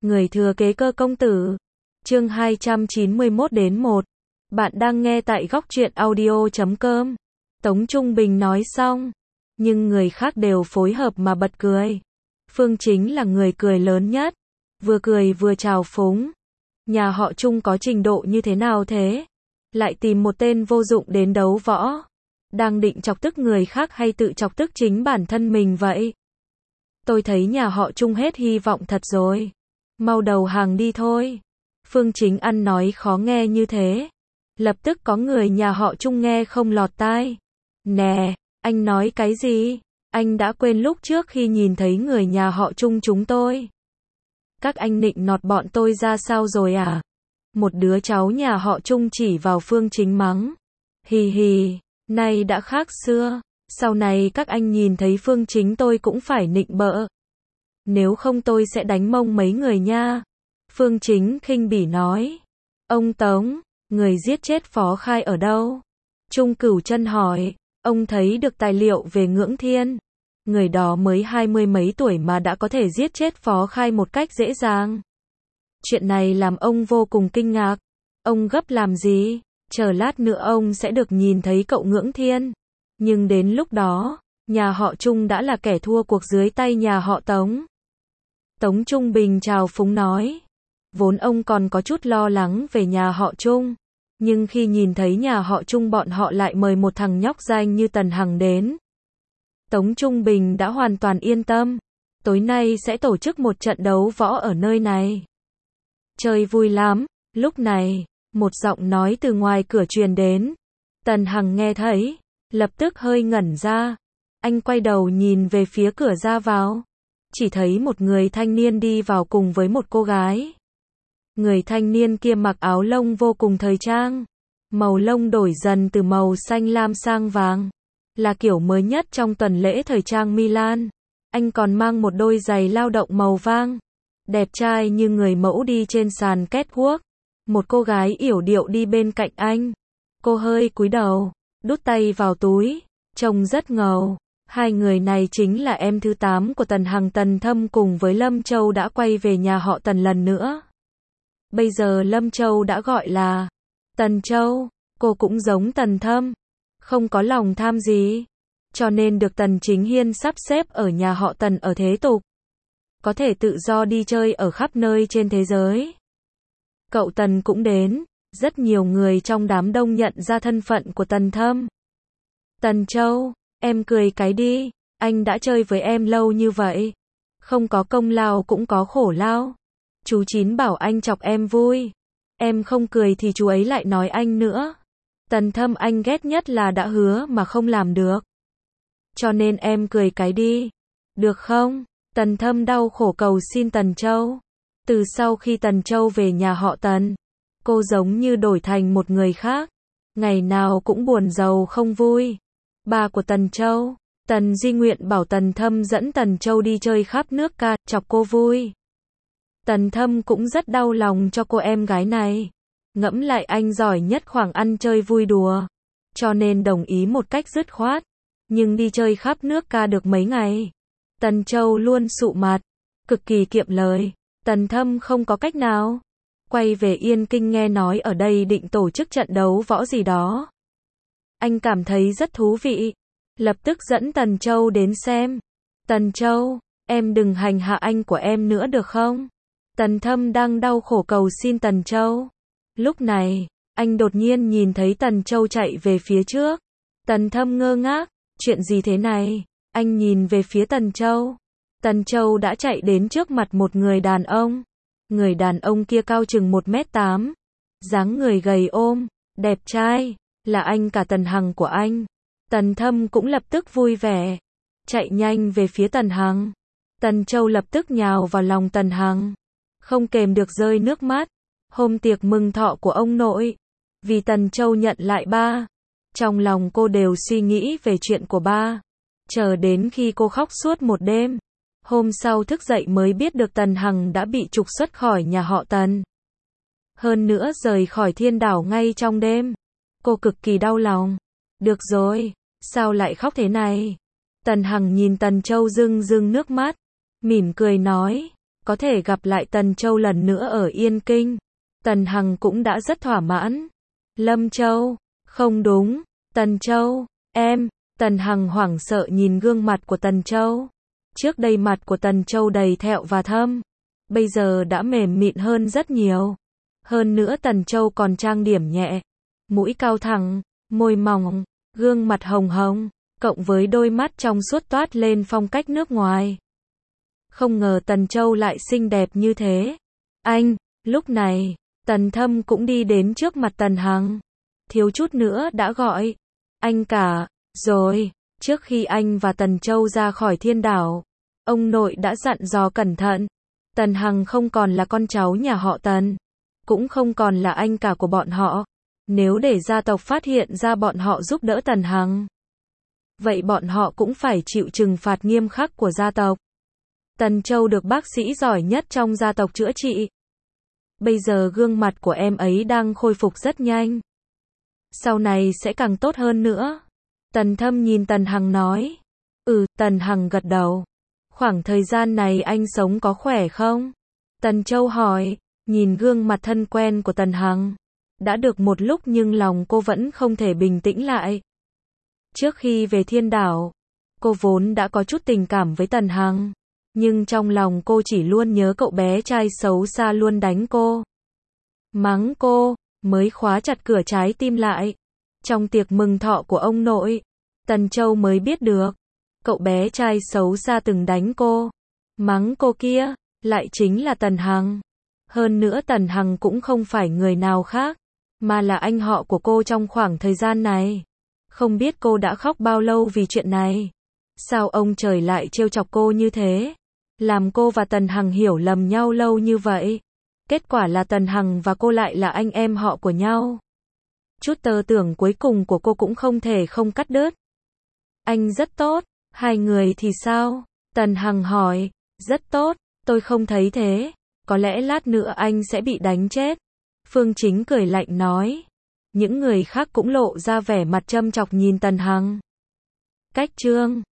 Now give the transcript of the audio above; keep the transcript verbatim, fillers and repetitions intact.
Người thừa kế Cơ công tử. Chương hai trăm chín mươi mốt đến một. Bạn đang nghe tại góc truyện audio chấm com. Tống Trung Bình nói xong, nhưng người khác đều phối hợp mà bật cười. Phương Chính là người cười lớn nhất, vừa cười vừa trào phúng. Nhà họ Trung có trình độ như thế nào thế? Lại tìm một tên vô dụng đến đấu võ. Đang định chọc tức người khác hay tự chọc tức chính bản thân mình vậy? Tôi thấy nhà họ Trung hết hy vọng thật rồi. Mau đầu hàng đi thôi. Phương Chính ăn nói khó nghe như thế. Lập tức có người nhà họ Trung nghe không lọt tai. Nè, anh nói cái gì? Anh đã quên lúc trước khi nhìn thấy người nhà họ Trung chúng tôi. Các anh nịnh nọt bọn tôi ra sao rồi à? Một đứa cháu nhà họ Trung chỉ vào Phương Chính mắng. Hì hì, nay đã khác xưa. Sau này các anh nhìn thấy Phương Chính tôi cũng phải nịnh bợ. Nếu không tôi sẽ đánh mông mấy người nha. Phương Chính khinh bỉ nói. Ông Tống, người giết chết Phó Khai ở đâu? Trung Cửu Chân hỏi. Ông thấy được tài liệu về Ngưỡng Thiên. Người đó mới hai mươi mấy tuổi mà đã có thể giết chết Phó Khai một cách dễ dàng. Chuyện này làm ông vô cùng kinh ngạc. Ông gấp làm gì? Chờ lát nữa ông sẽ được nhìn thấy cậu Ngưỡng Thiên. Nhưng đến lúc đó, nhà họ Trung đã là kẻ thua cuộc dưới tay nhà họ Tống. Tống Trung Bình chào phúng nói. Vốn ông còn có chút lo lắng về nhà họ Trung. Nhưng khi nhìn thấy nhà họ Trung bọn họ lại mời một thằng nhóc danh như Tần Hằng đến. Tống Trung Bình đã hoàn toàn yên tâm. Tối nay sẽ tổ chức một trận đấu võ ở nơi này. Chơi vui lắm. Lúc này, một giọng nói từ ngoài cửa truyền đến. Tần Hằng nghe thấy, lập tức hơi ngẩn ra. Anh quay đầu nhìn về phía cửa ra vào. Chỉ thấy một người thanh niên đi vào cùng với một cô gái. Người thanh niên kia mặc áo lông vô cùng thời trang. Màu lông đổi dần từ màu xanh lam sang vàng. Là kiểu mới nhất trong tuần lễ thời trang Milan. Anh còn mang một đôi giày lao động màu vàng. Đẹp trai như người mẫu đi trên sàn catwalk. Một cô gái yểu điệu đi bên cạnh anh. Cô hơi cúi đầu, đút tay vào túi, trông rất ngầu. Hai người này chính là em thứ tám của Tần Hằng, Tần Thâm cùng với Lâm Châu đã quay về nhà họ Tần lần nữa. Bây giờ Lâm Châu đã gọi là Tần Châu, cô cũng giống Tần Thâm, không có lòng tham gì, cho nên được Tần Chính Hiên sắp xếp ở nhà họ Tần ở thế tục. Có thể tự do đi chơi ở khắp nơi trên thế giới. Cậu Tần cũng đến, rất nhiều người trong đám đông nhận ra thân phận của Tần Thâm. Tần Châu, em cười cái đi, anh đã chơi với em lâu như vậy. Không có công lao cũng có khổ lao. Chú Chín bảo anh chọc em vui. Em không cười thì chú ấy lại nói anh nữa. Tần Thâm anh ghét nhất là đã hứa mà không làm được. Cho nên em cười cái đi. Được không? Tần Thâm đau khổ cầu xin Tần Châu. Từ sau khi Tần Châu về nhà họ Tần, cô giống như đổi thành một người khác. Ngày nào cũng buồn rầu không vui. Ba của Tần Châu, Tần Di Nguyện bảo Tần Thâm dẫn Tần Châu đi chơi khắp nước ca, chọc cô vui. Tần Thâm cũng rất đau lòng cho cô em gái này. Ngẫm lại anh giỏi nhất khoảng ăn chơi vui đùa. Cho nên đồng ý một cách dứt khoát. Nhưng đi chơi khắp nước ca được mấy ngày. Tần Châu luôn sụ mặt, cực kỳ kiệm lời. Tần Thâm không có cách nào. Quay về Yên Kinh nghe nói ở đây định tổ chức trận đấu võ gì đó. Anh cảm thấy rất thú vị. Lập tức dẫn Tần Châu đến xem. Tần Châu, em đừng hành hạ anh của em nữa được không? Tần Thâm đang đau khổ cầu xin Tần Châu. Lúc này, anh đột nhiên nhìn thấy Tần Châu chạy về phía trước. Tần Thâm ngơ ngác, chuyện gì thế này? Anh nhìn về phía Tần Châu. Tần Châu đã chạy đến trước mặt một người đàn ông. Người đàn ông kia cao chừng một mét tám. Dáng người gầy ôm, đẹp trai, là anh cả Tần Hằng của anh. Tần Thâm cũng lập tức vui vẻ. Chạy nhanh về phía Tần Hằng. Tần Châu lập tức nhào vào lòng Tần Hằng. Không kềm được rơi nước mắt. Hôm tiệc mừng thọ của ông nội. Vì Tần Châu nhận lại ba. Trong lòng cô đều suy nghĩ về chuyện của ba. Chờ đến khi cô khóc suốt một đêm. Hôm sau thức dậy mới biết được Tần Hằng đã bị trục xuất khỏi nhà họ Tần. Hơn nữa rời khỏi Thiên Đảo ngay trong đêm. Cô cực kỳ đau lòng. Được rồi, sao lại khóc thế này? Tần Hằng nhìn Tần Châu rưng rưng nước mắt. Mỉm cười nói. có thể gặp lại Tần Châu lần nữa ở Yên Kinh. Tần Hằng cũng đã rất thỏa mãn. Lâm Châu, không đúng, Tần Châu, em, Tần Hằng hoảng sợ nhìn gương mặt của Tần Châu. Trước đây mặt của Tần Châu đầy thẹo và thâm, bây giờ đã mềm mịn hơn rất nhiều. Hơn nữa Tần Châu còn trang điểm nhẹ, mũi cao thẳng, môi mỏng, gương mặt hồng hồng, cộng với đôi mắt trong suốt toát lên phong cách nước ngoài. Không ngờ Tần Châu lại xinh đẹp như thế. Anh, lúc này, Tần Thâm cũng đi đến trước mặt Tần Hằng. Thiếu chút nữa đã gọi anh cả, rồi, trước khi anh và Tần Châu ra khỏi Thiên Đảo, ông nội đã dặn dò cẩn thận. Tần Hằng không còn là con cháu nhà họ Tần, cũng không còn là anh cả của bọn họ. Nếu để gia tộc phát hiện ra bọn họ giúp đỡ Tần Hằng, vậy bọn họ cũng phải chịu trừng phạt nghiêm khắc của gia tộc. Tần Châu được bác sĩ giỏi nhất trong gia tộc chữa trị. Bây giờ gương mặt của em ấy đang khôi phục rất nhanh. Sau này sẽ càng tốt hơn nữa. Tần Thâm nhìn Tần Hằng nói. Ừ, Tần Hằng gật đầu. Khoảng thời gian này anh sống có khỏe không? Tần Châu hỏi, nhìn gương mặt thân quen của Tần Hằng. Đã được một lúc nhưng lòng cô vẫn không thể bình tĩnh lại. Trước khi về Thiên Đảo, cô vốn đã có chút tình cảm với Tần Hằng. Nhưng trong lòng cô chỉ luôn nhớ cậu bé trai xấu xa luôn đánh cô, mắng cô, mới khóa chặt cửa trái tim lại. Trong tiệc mừng thọ của ông nội, Tần Châu mới biết được, cậu bé trai xấu xa từng đánh cô, mắng cô kia, lại chính là Tần Hằng. Hơn nữa Tần Hằng cũng không phải người nào khác, mà là anh họ của cô trong khoảng thời gian này. Không biết cô đã khóc bao lâu vì chuyện này. Sao ông trời lại trêu chọc cô như thế? Làm cô và Tần Hằng hiểu lầm nhau lâu như vậy. Kết quả là Tần Hằng và cô lại là anh em họ của nhau. Chút tơ tưởng cuối cùng của cô cũng không thể không cắt đứt. Anh rất tốt, hai người thì sao? Tần Hằng hỏi. Rất tốt, tôi không thấy thế. Có lẽ lát nữa anh sẽ bị đánh chết. Phương Chính cười lạnh nói. Những người khác cũng lộ ra vẻ mặt châm chọc nhìn Tần Hằng. Cách chương